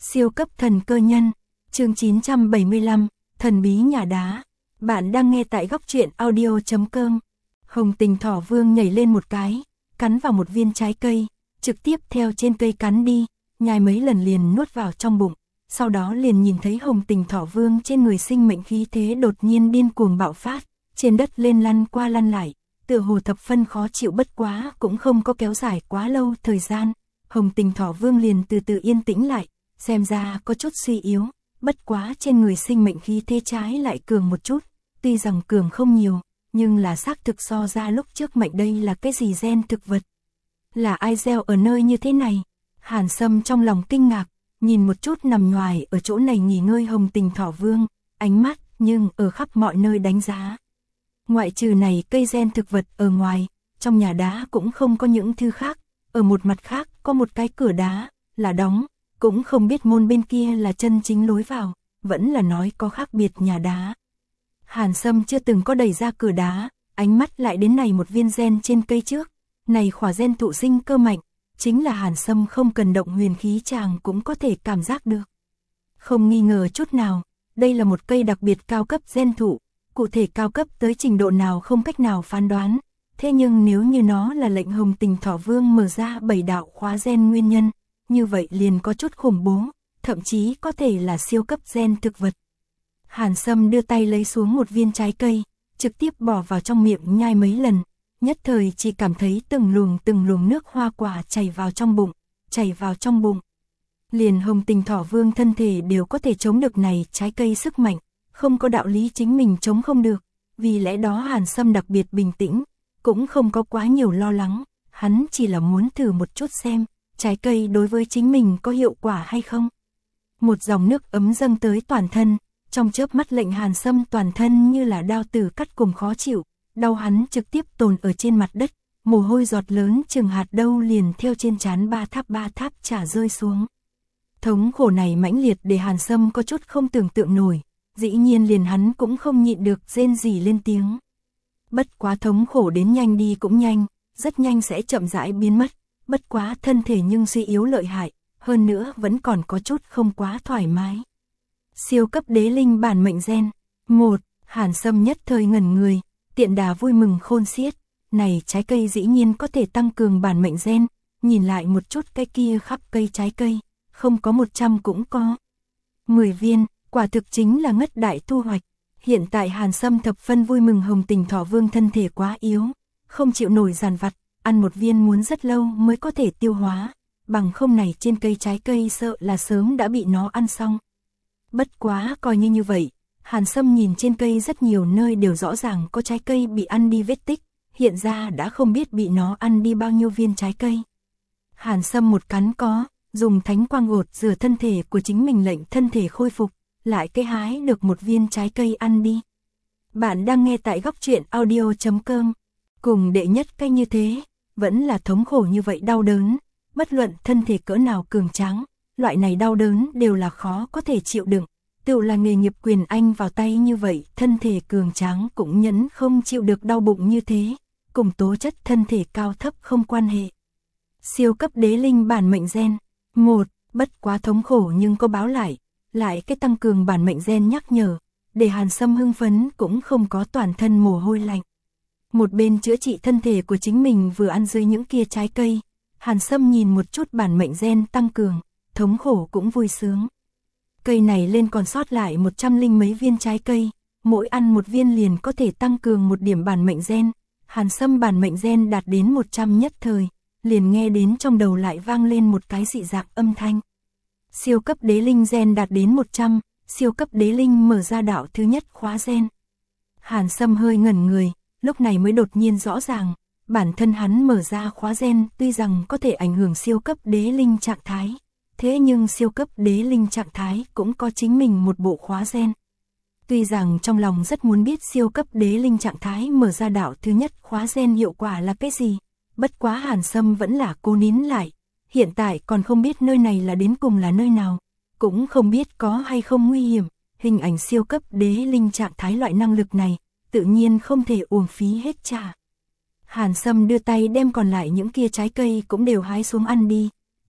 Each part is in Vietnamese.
Siêu cấp thần cơ nhân, chương 975, thần bí nhà đá. Bạn đang nghe tại góc truyện audio.com. Hồng Tình Thỏ Vương nhảy lên một cái, cắn vào một viên trái cây, trực tiếp theo trên cây cắn đi, nhai mấy lần liền nuốt vào trong bụng. Sau đó liền nhìn thấy Hồng Tình Thỏ Vương trên người sinh mệnh khí thế đột nhiên điên cuồng bạo phát, trên đất lên lăn qua lăn lại, tựa hồ thập phân khó chịu, bất quá cũng không có kéo dài quá lâu thời gian. Hồng Tình Thỏ Vương liền từ từ yên tĩnh lại, xem ra có chút suy yếu, bất quá trên người sinh mệnh khí thế trái lại cường một chút, tuy rằng cường không nhiều, nhưng là xác thực so ra lúc trước mạnh. Đây là cái gì gen thực vật? Là ai gieo ở nơi như thế này? Hàn Sâm trong lòng kinh ngạc, nhìn một chút nằm nhoài ở chỗ này nghỉ ngơi Hồng Tình Thỏ Vương, ánh mắt nhưng ở khắp mọi nơi đánh giá. Ngoại trừ này cây gen thực vật ở ngoài, trong nhà đá cũng không có những thứ khác, ở một mặt khác có một cái cửa đá, là đóng, cũng không biết môn bên kia là chân chính lối vào, vẫn là nói có khác biệt nhà đá. Hàn Sâm chưa từng có đẩy ra cửa đá, ánh mắt lại đến này một viên gen trên cây trước, này khỏa gen thụ sinh cơ mạnh, chính là Hàn Sâm không cần động huyền khí chàng cũng có thể cảm giác được. Không nghi ngờ chút nào, đây là một cây đặc biệt cao cấp gen thụ, cụ thể cao cấp tới trình độ nào không cách nào phán đoán, thế nhưng nếu như nó là lệnh Hồng Tình Thỏ Vương mở ra 7 đạo khóa gen nguyên nhân, như vậy liền có chút khủng bố, thậm chí có thể là siêu cấp gen thực vật. Hàn Sâm đưa tay lấy xuống một viên trái cây, trực tiếp bỏ vào trong miệng nhai mấy lần, nhất thời chỉ cảm thấy từng luồng nước hoa quả chảy vào trong bụng. Liền Hồng Tình Thỏ Vương thân thể đều có thể chống được này trái cây sức mạnh, không có đạo lý chính mình chống không được, vì lẽ đó Hàn Sâm đặc biệt bình tĩnh, cũng không có quá nhiều lo lắng, hắn chỉ là muốn thử một chút xem, trái cây đối với chính mình có hiệu quả hay không. Một dòng nước ấm dâng tới toàn thân, trong chớp mắt lệnh Hàn Sâm toàn thân như là đao tử cắt cùng khó chịu, đau hắn trực tiếp tồn ở trên mặt đất, mồ hôi giọt lớn chừng hạt đâu liền theo trên trán ba tháp chả rơi xuống. Thống khổ này mãnh liệt để Hàn Sâm có chút không tưởng tượng nổi, dĩ nhiên liền hắn cũng không nhịn được rên rỉ lên tiếng. Bất quá thống khổ đến nhanh đi cũng nhanh, rất nhanh sẽ chậm rãi biến mất, bất quá thân thể nhưng suy yếu lợi hại, hơn nữa vẫn còn có chút không quá thoải mái. Siêu cấp đế linh bản mệnh gen. 1. Hàn Sâm nhất thời ngẩn người, tiện đà vui mừng khôn xiết, này trái cây dĩ nhiên có thể tăng cường bản mệnh gen, nhìn lại một chút cái kia khắp cây trái cây, không có 100 cũng có 10 viên, quả thực chính là ngất đại thu hoạch. Hiện tại Hàn Sâm thập phân vui mừng. Hồng Tình Thỏ Vương thân thể quá yếu, không chịu nổi dàn vặt, ăn một viên muốn rất lâu mới có thể tiêu hóa, bằng không này trên cây trái cây sợ là sớm đã bị nó ăn xong. Bất quá coi như vậy, Hàn Sâm nhìn trên cây rất nhiều nơi đều rõ ràng có trái cây bị ăn đi vết tích, hiện ra đã không biết bị nó ăn đi bao nhiêu viên trái cây. Hàn Sâm một cắn có, dùng thánh quang gột rửa thân thể của chính mình lệnh thân thể khôi phục, lại cái hái được một viên trái cây ăn đi. Bạn đang nghe tại góc truyện audio.com. Cùng đệ nhất cái như thế, vẫn là thống khổ như vậy đau đớn, bất luận thân thể cỡ nào cường tráng, loại này đau đớn đều là khó có thể chịu đựng, tự là nghề nghiệp quyền anh vào tay như vậy, thân thể cường tráng cũng nhẫn không chịu được đau bụng như thế, cùng tố chất thân thể cao thấp không quan hệ. Siêu cấp đế linh bản mệnh gen. 1. Bất quá thống khổ nhưng có báo lại cái tăng cường bản mệnh gen nhắc nhở, để Hàn Sâm hưng phấn cũng không có toàn thân mồ hôi lạnh. Một bên chữa trị thân thể của chính mình vừa ăn dưới những kia trái cây, Hàn Sâm nhìn một chút bản mệnh gen tăng cường, thống khổ cũng vui sướng. Cây này lên còn sót lại 100 mấy viên trái cây, mỗi ăn một viên liền có thể tăng cường một điểm bản mệnh gen. Hàn Sâm bản mệnh gen đạt đến 100 nhất thời, liền nghe đến trong đầu lại vang lên một cái dị dạng âm thanh. Siêu cấp đế linh gen đạt đến 100, siêu cấp đế linh mở ra đạo thứ nhất khóa gen. Hàn Sâm hơi ngẩn người, lúc này mới đột nhiên rõ ràng, bản thân hắn mở ra khóa gen tuy rằng có thể ảnh hưởng siêu cấp đế linh trạng thái, thế nhưng siêu cấp đế linh trạng thái cũng có chính mình một bộ khóa gen. Tuy rằng trong lòng rất muốn biết siêu cấp đế linh trạng thái mở ra đạo thứ nhất khóa gen hiệu quả là cái gì, bất quá Hàn Sâm vẫn là cố nín lại, hiện tại còn không biết nơi này là đến cùng là nơi nào, cũng không biết có hay không nguy hiểm, hình ảnh siêu cấp đế linh trạng thái loại năng lực này, tự nhiên không thể uổng phí hết trả. Hàn Sâm đưa tay đem còn lại những kia trái cây cũng đều hái xuống ăn đi,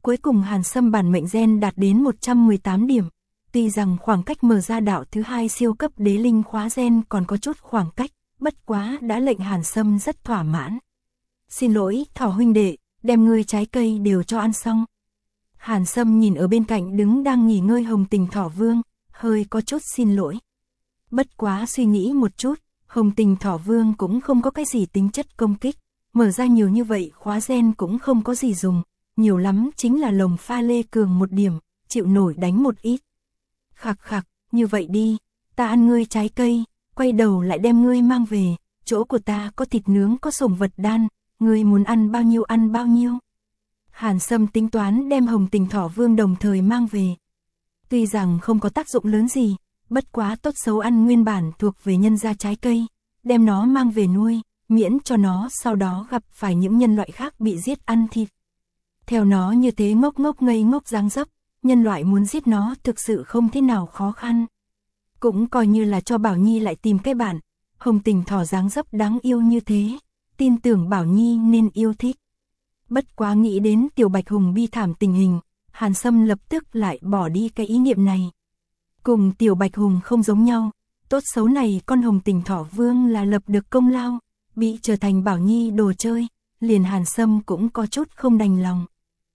Cuối cùng Hàn Sâm bản mệnh gen đạt đến 118 điểm. Tuy rằng khoảng cách mở ra đạo thứ 2 siêu cấp đế linh khóa gen còn có chút khoảng cách, bất quá đã lệnh Hàn Sâm rất thỏa mãn. Xin lỗi, Thỏ huynh đệ, đem ngươi trái cây đều cho ăn xong. Hàn Sâm nhìn ở bên cạnh đứng đang nghỉ ngơi Hồng Tình Thỏ Vương, hơi có chút xin lỗi. Bất quá suy nghĩ một chút, Hồng Tình Thỏ Vương cũng không có cái gì tính chất công kích, mở ra nhiều như vậy khóa gen cũng không có gì dùng, nhiều lắm chính là lồng pha lê cường một điểm, chịu nổi đánh một ít. Khặc khặc, như vậy đi, ta ăn ngươi trái cây, quay đầu lại đem ngươi mang về, chỗ của ta có thịt nướng có sủng vật đan, ngươi muốn ăn bao nhiêu. Hàn Sâm tính toán đem Hồng Tình Thỏ Vương đồng thời mang về. Tuy rằng không có tác dụng lớn gì, bất quá tốt xấu ăn nguyên bản thuộc về nhân gia trái cây, đem nó mang về nuôi, miễn cho nó sau đó gặp phải những nhân loại khác bị giết ăn thịt. Theo nó như thế ngốc ngốc ngây ngốc dáng dấp, nhân loại muốn giết nó thực sự không thế nào khó khăn. Cũng coi như là cho Bảo Nhi lại tìm cái bản, Hồng Tình Thỏ dáng dấp đáng yêu như thế, tin tưởng Bảo Nhi nên yêu thích. Bất quá nghĩ đến Tiểu Bạch Hùng bi thảm tình hình, Hàn Sâm lập tức lại bỏ đi cái ý niệm này. Cùng Tiểu Bạch Hùng không giống nhau, tốt xấu này con Hồng Tình Thỏ Vương là lập được công lao, bị trở thành Bảo Nhi đồ chơi, liền Hàn Sâm cũng có chút không đành lòng.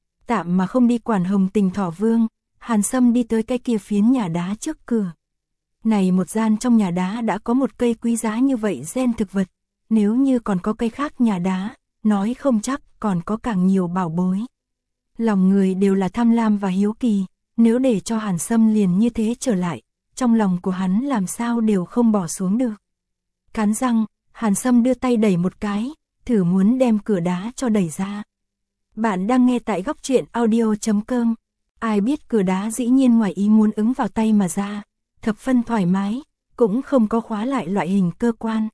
Tạm mà không đi quản Hồng Tình Thỏ Vương, Hàn Sâm đi tới cái kia phiến nhà đá trước cửa. Này một gian trong nhà đá đã có một cây quý giá như vậy gen thực vật, nếu như còn có cây khác nhà đá, nói không chắc còn có càng nhiều bảo bối. Lòng người đều là tham lam và hiếu kỳ, nếu để cho Hàn Sâm liền như thế trở lại, trong lòng của hắn làm sao đều không bỏ xuống được. Cắn răng, Hàn Sâm đưa tay đẩy một cái, thử muốn đem cửa đá cho đẩy ra. Bạn đang nghe tại góc truyện audio.com. Ai biết cửa đá dĩ nhiên ngoài ý muốn ứng vào tay mà ra, thập phân thoải mái, cũng không có khóa lại loại hình cơ quan.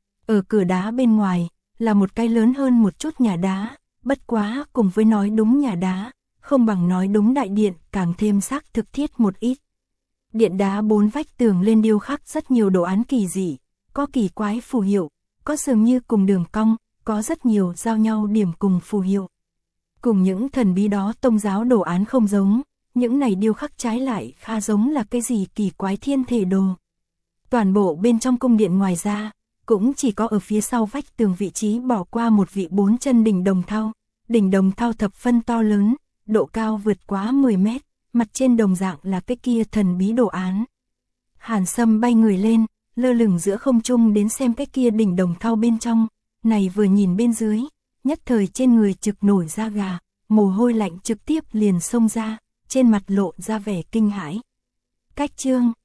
Ở cửa đá bên ngoài, là một cái lớn hơn một chút nhà đá, bất quá cùng với nói đúng nhà đá, không bằng nói đúng đại điện, càng thêm xác thực thiết một ít. Điện đá 4 vách tường lên điêu khắc rất nhiều đồ án kỳ dị, có kỳ quái phù hiệu, có dường như cùng đường cong, có rất nhiều giao nhau điểm cùng phù hiệu. Cùng những thần bí đó tông giáo đồ án không giống, những này điêu khắc trái lại khá giống là cái gì kỳ quái thiên thể đồ. Toàn bộ bên trong cung điện ngoài ra, cũng chỉ có ở phía sau vách tường vị trí bỏ qua một vị 4 chân đỉnh đồng thau. Đỉnh đồng thau thập phân to lớn, độ cao vượt quá 10 mét, mặt trên đồng dạng là cái kia thần bí đồ án. Hàn Sâm bay người lên, lơ lửng giữa không trung đến xem cái kia đỉnh đồng thau bên trong, này vừa nhìn bên dưới, nhất thời trên người trực nổi da gà, mồ hôi lạnh trực tiếp liền xông ra, trên mặt lộ ra vẻ kinh hãi. Cách chương